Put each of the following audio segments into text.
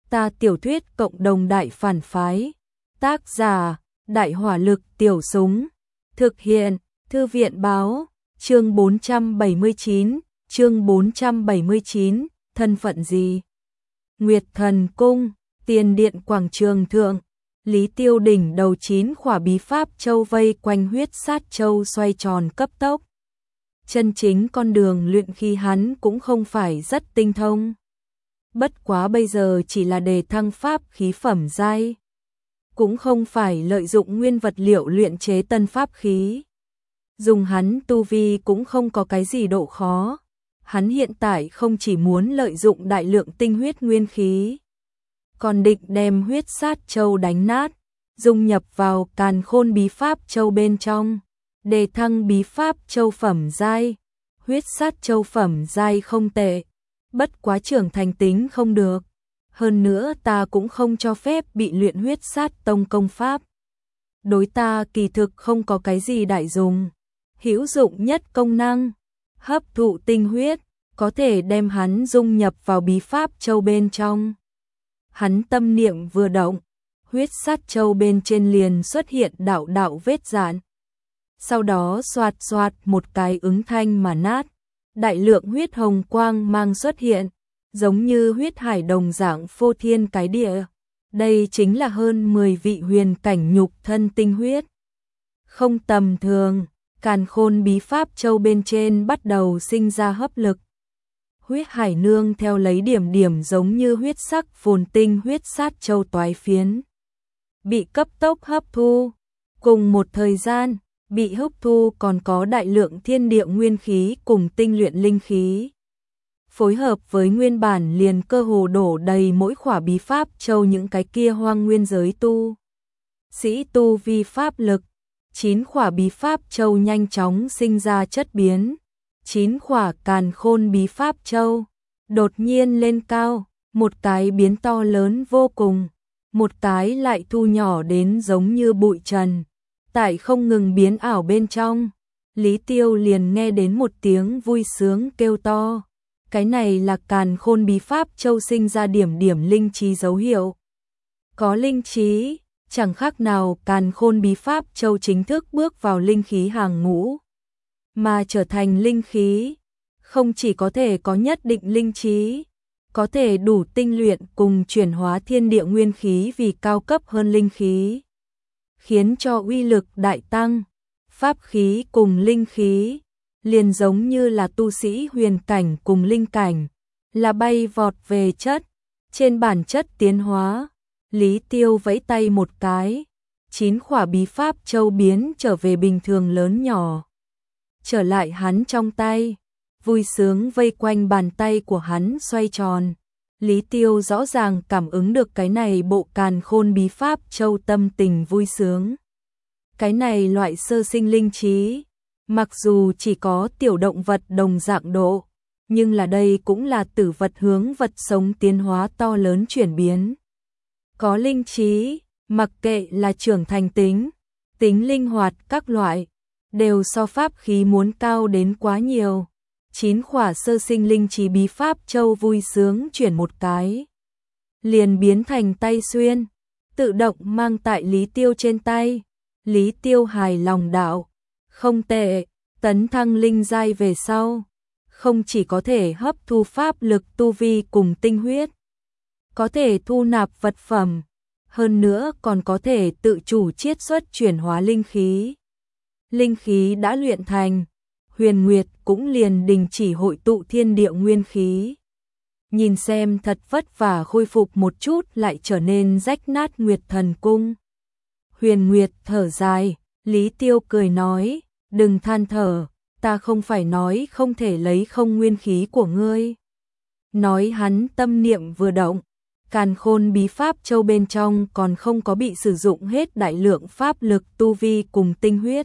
Ta tiểu thuyết cộng đồng đại phản phái. Tác giả: Đại hỏa lực tiểu súng. Thực hiện: Thư viện báo. Chương 479, thân phận gì? Nguyệt Thần Cung, Tiền Điện Quảng Trường Thượng. Lý Tiêu đỉnh đầu 9 khỏa bí pháp châu vây quanh huyết sát châu xoay tròn cấp tốc. Chân chính con đường luyện khí hắn cũng không phải rất tinh thông. Bất quá bây giờ chỉ là đề thăng pháp khí phẩm giai, cũng không phải lợi dụng nguyên vật liệu luyện chế tân pháp khí. Dùng hắn tu vi cũng không có cái gì độ khó. Hắn hiện tại không chỉ muốn lợi dụng đại lượng tinh huyết nguyên khí, còn định đem huyết sát châu đánh nát, dung nhập vào càn khôn bí pháp châu bên trong, đề thăng bí pháp châu phẩm giai. Huyết sát châu phẩm giai không tệ, bất quá trưởng thành tính không được. Hơn nữa ta cũng không cho phép bị luyện huyết sát tông công pháp. Đối ta kỳ thực không có cái gì đại dùng. Hữu dụng nhất công năng, hấp thụ tinh huyết, có thể đem hắn dung nhập vào bí pháp châu bên trong. Hắn tâm niệm vừa động, huyết sát châu bên trên liền xuất hiện đạo đạo vết rạn. Sau đó xoạt xoạt một cái ứng thanh mà nát, đại lượng huyết hồng quang mang xuất hiện, giống như huyết hải đồng dạng phô thiên cái địa. Đây chính là hơn 10 vị huyền cảnh nhục thân tinh huyết. Không tầm thường, càn khôn bí pháp châu bên trên bắt đầu sinh ra hấp lực. Huyết hải nương theo lấy điểm điểm giống như huyết sắc phồn tinh huyết sát châu toái phiến, bị cấp tốc hấp thu. Cùng một thời gian, bị hấp thu còn có đại lượng thiên địa nguyên khí cùng tinh luyện linh khí. Phối hợp với nguyên bản liền cơ hồ đổ đầy mỗi khỏa bí pháp châu những cái kia hoang nguyên giới tu sĩ tu vi pháp lực. 9 khỏa bí pháp châu nhanh chóng sinh ra chất biến. 9 khỏa càn khôn bí pháp châu đột nhiên lên cao, một cái biến to lớn vô cùng, một cái lại thu nhỏ đến giống như bụi trần. Tại không ngừng biến ảo bên trong, Lý Tiêu liền nghe đến một tiếng vui sướng kêu to. Cái này là càn khôn bí pháp châu sinh ra điểm điểm linh trí dấu hiệu. Có linh trí, chẳng khác nào càn khôn bí pháp châu chính thức bước vào linh khí hàng ngũ. Mà trở thành linh khí, không chỉ có thể có nhất định linh trí, có thể đủ tinh luyện cùng chuyển hóa thiên địa nguyên khí vì cao cấp hơn linh khí, khiến cho uy lực đại tăng. Pháp khí cùng linh khí liền giống như là tu sĩ huyền cảnh cùng linh cảnh, là bay vọt về chất, trên bản chất tiến hóa. Lý Tiêu vẫy tay một cái, 9 khỏa bí pháp châu biến trở về bình thường lớn nhỏ, trở lại hắn trong tay, vui sướng vây quanh bàn tay của hắn xoay tròn. Lý Tiêu rõ ràng cảm ứng được cái này bộ càn khôn bí pháp châu tâm tình vui sướng. Cái này loại sơ sinh linh trí, mặc dù chỉ có tiểu động vật đồng dạng độ, nhưng là đây cũng là tử vật hướng vật sống tiến hóa to lớn chuyển biến. Có linh trí, mặc kệ là trưởng thành tính, tính linh hoạt các loại, đều so pháp khí muốn cao đến quá nhiều. 9 khỏa sơ sinh linh trí bí pháp châu vui sướng chuyển một cái, liền biến thành tay xuyên, tự động mang tại Lý Tiêu trên tay. Lý Tiêu hài lòng đạo, không tệ, tấn thăng linh giai về sau, không chỉ có thể hấp thu pháp lực tu vi cùng tinh huyết, có thể thu nạp vật phẩm, hơn nữa còn có thể tự chủ chiết xuất chuyển hóa linh khí. Linh khí đã luyện thành, Huyền Nguyệt cũng liền đình chỉ hội tụ thiên địa nguyên khí. Nhìn xem thật vất vả khôi phục một chút lại trở nên rách nát Nguyệt Thần Cung. Huyền Nguyệt thở dài, Lý Tiêu cười nói, đừng than thở, ta không phải nói không thể lấy không nguyên khí của ngươi. Nói hắn tâm niệm vừa động, càn khôn bí pháp châu bên trong còn không có bị sử dụng hết đại lượng pháp lực tu vi cùng tinh huyết,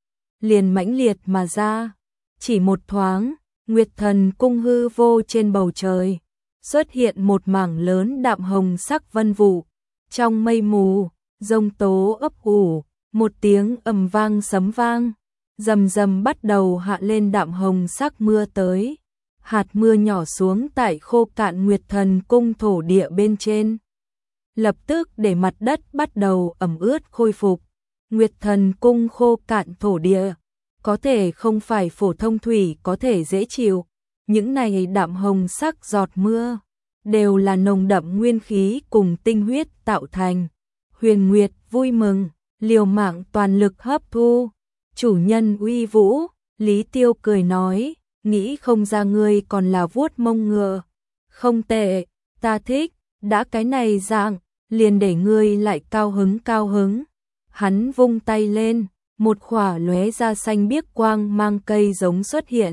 liền mãnh liệt mà ra. Chỉ một thoáng, Nguyệt Thần Cung hư vô trên bầu trời, xuất hiện một mảng lớn đạm hồng sắc vân vụ. Trong mây mù, giông tố ấp ủ, một tiếng ầm vang sấm vang, rầm rầm bắt đầu hạ lên đạm hồng sắc mưa tới. Hạt mưa nhỏ xuống tại khô cạn Nguyệt Thần Cung thổ địa bên trên. lập tức để mặt đất bắt đầu ẩm ướt khôi phục. Nguyệt Thần Cung khô cạn thổ địa, có thể không phải phổ thông thủy có thể dễ chịu, những này đạm hồng sắc giọt mưa đều là nồng đậm nguyên khí cùng tinh huyết tạo thành. Huyền Nguyệt vui mừng, liều mạng toàn lực hấp thu. Chủ nhân uy vũ, Lý Tiêu cười nói, nghĩ không ra ngươi còn là vuốt mông ngựa. Không tệ, ta thích, đã cái này dạng, liền để ngươi lại cao hứng. Hắn vung tay lên, một khỏa lóe ra xanh biếc quang mang cây giống xuất hiện.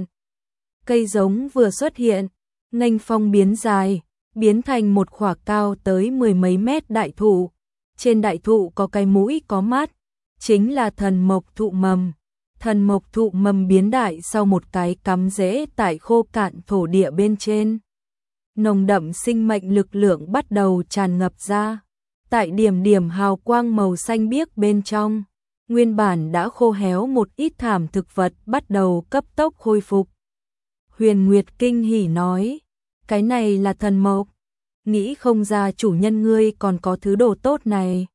Cây giống vừa xuất hiện, nghênh phong biến dài, biến thành một khỏa cao tới 10 mấy mét đại thụ. Trên đại thụ có cái mũi có mắt, chính là thần mộc thụ mầm. Thần mộc thụ mầm biến đại sau một cái cắm rễ tại khô cạn thổ địa bên trên. Nồng đậm sinh mệnh lực lượng bắt đầu tràn ngập ra. Tại điểm điểm hào quang màu xanh biếc bên trong, nguyên bản đã khô héo một ít thảm thực vật bắt đầu cấp tốc khôi phục. Huyền Nguyệt kinh hỉ nói, cái này là thần mộc, nghĩ không ra chủ nhân ngươi còn có thứ đồ tốt này.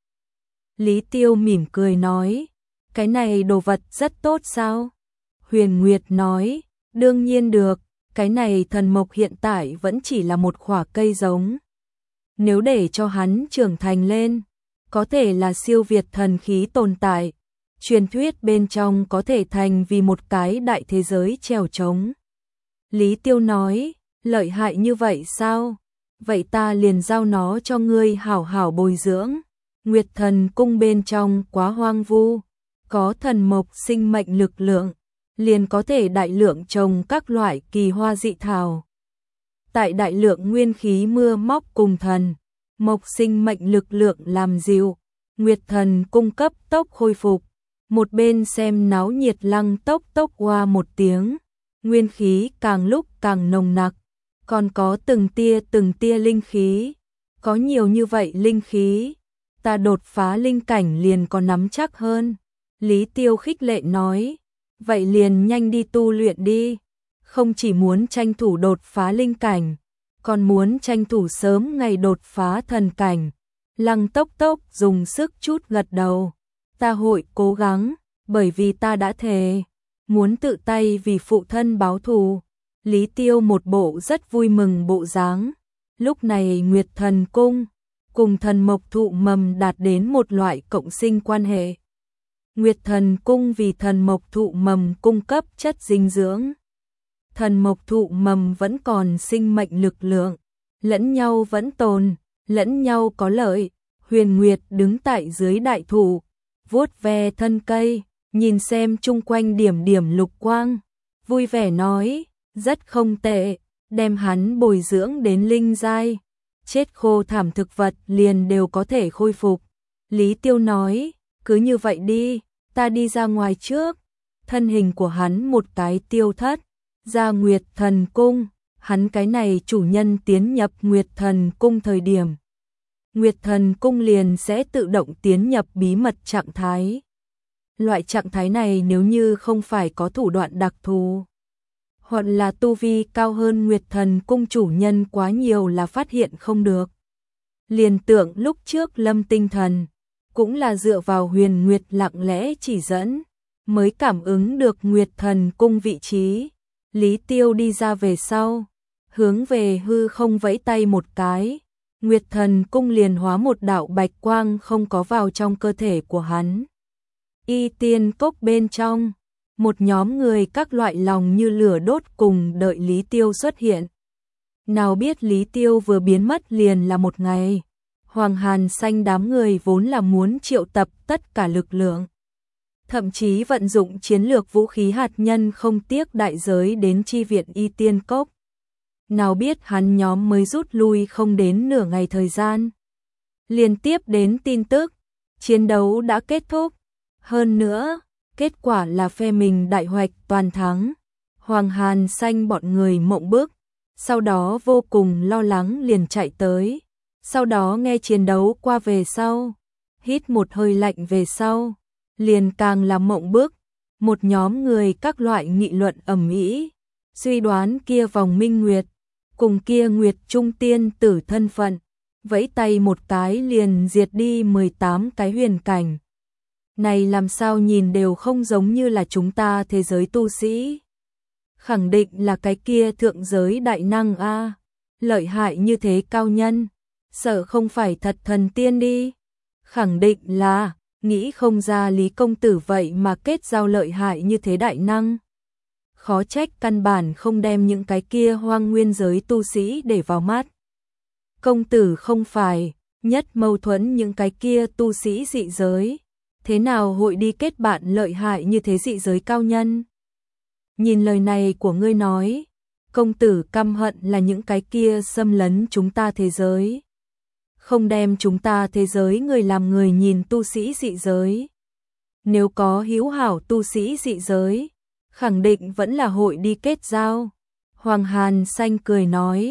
Lý Tiêu mỉm cười nói, cái này đồ vật rất tốt sao? Huyền Nguyệt nói, đương nhiên được, cái này thần mộc hiện tại vẫn chỉ là một khỏa cây giống. Nếu để cho hắn trưởng thành lên, có thể là siêu việt thần khí tồn tại, truyền thuyết bên trong có thể thành vì một cái đại thế giới trèo trống. Lý Tiêu nói, lợi hại như vậy sao? Vậy ta liền giao nó cho ngươi hảo hảo bồi dưỡng. Nguyệt Thần Cung bên trong quá hoang vu, có thần mộc sinh mệnh lực lượng, liền có thể đại lượng trồng các loại kỳ hoa dị thảo. Tại đại lượng nguyên khí mưa móc cùng thần mộc sinh mệnh lực lượng làm dịu, Nguyệt Thần Cung cấp tốc khôi phục. Một bên xem náo nhiệt Lăng Tốc Tốc oa một tiếng, nguyên khí càng lúc càng nồng nặc, còn có từng tia linh khí. Có nhiều như vậy linh khí, ta đột phá linh cảnh liền có nắm chắc hơn. Lý Tiêu khích lệ nói, vậy liền nhanh đi tu luyện đi, không chỉ muốn tranh thủ đột phá linh cảnh, còn muốn tranh thủ sớm ngày đột phá thần cảnh. Lăng Tốc Tốc dùng sức chút gật đầu, ta hội cố gắng, bởi vì ta đã thề, muốn tự tay vì phụ thân báo thù. Lý Tiêu một bộ rất vui mừng bộ dáng. Lúc này Nguyệt Thần Cung cùng thần mộc thụ mầm đạt đến một loại cộng sinh quan hệ. Nguyệt Thần Cung vì thần mộc thụ mầm cung cấp chất dinh dưỡng. Thần mộc thụ mầm vẫn còn sinh mệnh lực lượng, lẫn nhau vẫn tồn, lẫn nhau có lợi. Huyền Nguyệt đứng tại dưới đại thụ, vuốt ve thân cây, nhìn xem chung quanh điểm điểm lục quang, vui vẻ nói, rất không tệ, đem hắn bồi dưỡng đến linh giai, chết khô thảm thực vật liền đều có thể khôi phục. Lý Tiêu nói, cứ như vậy đi, ta đi ra ngoài trước. Thân hình của hắn một cái tiêu thất, ra Nguyệt Thần Cung. Hắn cái này chủ nhân tiến nhập Nguyệt Thần Cung thời điểm, Nguyệt Thần Cung liền sẽ tự động tiến nhập bí mật trạng thái. Loại trạng thái này nếu như không phải có thủ đoạn đặc thù, hoặc là tu vi cao hơn Nguyệt Thần Cung chủ nhân quá nhiều là phát hiện không được. Liền tưởng lúc trước Lâm Tinh Thần, cũng là dựa vào Huyền Nguyệt lặng lẽ chỉ dẫn, mới cảm ứng được Nguyệt Thần Cung vị trí. Lý Tiêu đi ra về sau, hướng về hư không vẫy tay một cái, Nguyệt Thần Cung liền hóa một đạo bạch quang không có vào trong cơ thể của hắn. Y Tiên Cốc bên trong, một nhóm người các loại lòng như lửa đốt cùng đợi Lý Tiêu xuất hiện. Nào biết Lý Tiêu vừa biến mất liền là một ngày. Hoàng Hàn Xanh đám người vốn là muốn triệu tập tất cả lực lượng, thậm chí vận dụng chiến lược vũ khí hạt nhân không tiếc đại giới đến chi viện Y Tiên Cốc. Nào biết hắn nhóm mới rút lui không đến nửa ngày thời gian, liên tiếp đến tin tức, chiến đấu đã kết thúc. Hơn nữa, kết quả là phe mình đại hoạch toàn thắng. Hoàng Hàn Xanh bọn người mộng bức, sau đó vô cùng lo lắng liền chạy tới. Sau đó nghe chiến đấu qua về sau, hít một hơi lạnh về sau, liền càng là mộng bức. Một nhóm người các loại nghị luận ầm ĩ, suy đoán kia vòng minh nguyệt cùng kia Nguyệt Trung tiên tử thân phận, vẫy tay một cái liền diệt đi 18 cái huyền cảnh. Này làm sao nhìn đều không giống như là chúng ta thế giới tu sĩ. Khẳng định là cái kia thượng giới đại năng a, lợi hại như thế cao nhân, sợ không phải thật thần tiên đi. Khẳng định là, nghĩ không ra Lý công tử vậy mà kết giao lợi hại như thế đại năng. Khó trách căn bản không đem những cái kia hoang nguyên giới tu sĩ để vào mắt. Công tử không phải nhất mâu thuẫn những cái kia tu sĩ dị giới, thế nào hội đi kết bạn lợi hại như thế dị giới cao nhân? Nhìn lời này của ngươi nói, công tử căm hận là những cái kia xâm lấn chúng ta thế giới. Không đem chúng ta thế giới người làm người nhìn tu sĩ dị giới. Nếu có hữu hảo tu sĩ dị giới, khẳng định vẫn là hội đi kết giao. Hoàng Hàn Xanh cười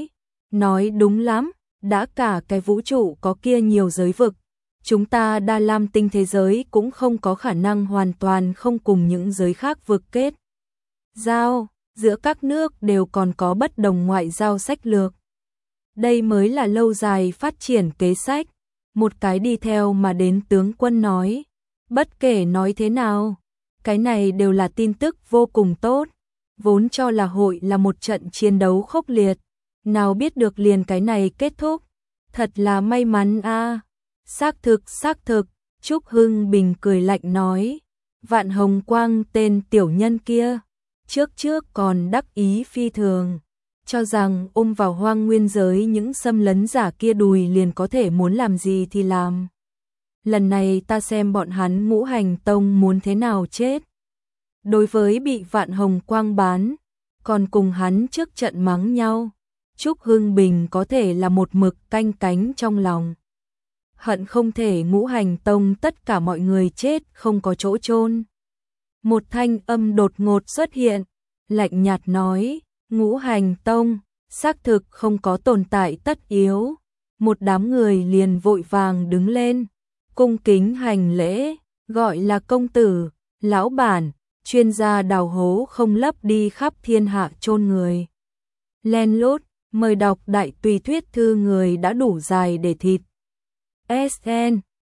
nói đúng lắm, đã cả cái vũ trụ có kia nhiều giới vực, chúng ta Đa Lam tinh thế giới cũng không có khả năng hoàn toàn không cùng những giới khác vực kết giao, giữa các nước đều còn có bất đồng ngoại giao sách lược. Đây mới là lâu dài phát triển kế sách. Một cái đi theo mà đến tướng quân nói, bất kể nói thế nào, cái này đều là tin tức vô cùng tốt. Vốn cho là hội là một trận chiến đấu khốc liệt, nào biết được liền cái này kết thúc. Thật là may mắn a. Xác thực, Trúc Hưng Bình cười lạnh nói, Vạn Hồng Quang tên tiểu nhân kia, trước còn đắc ý phi thường, cho rằng ôm vào hoang nguyên giới những xâm lấn giả kia đùi liền có thể muốn làm gì thì làm. Lần này ta xem bọn hắn Ngũ Hành Tông muốn thế nào chết. Đối với bị Vạn Hồng Quang bán, còn cùng hắn trước trận mắng nhau, Trúc Hưng Bình có thể là một mực canh cánh trong lòng. Hận không thể Ngũ Hành Tông tất cả mọi người chết không có chỗ chôn. Một thanh âm đột ngột xuất hiện, lạnh nhạt nói, Ngũ Hành Tông, xác thực không có tồn tại tất yếu. Một đám người liền vội vàng đứng lên, cung kính hành lễ, gọi là công tử, lão bản, chuyên gia đào hố không lấp đi khắp thiên hạ chôn người. Len lút, mời đọc đại tùy thuyết thư người đã đủ dài để thịt. SN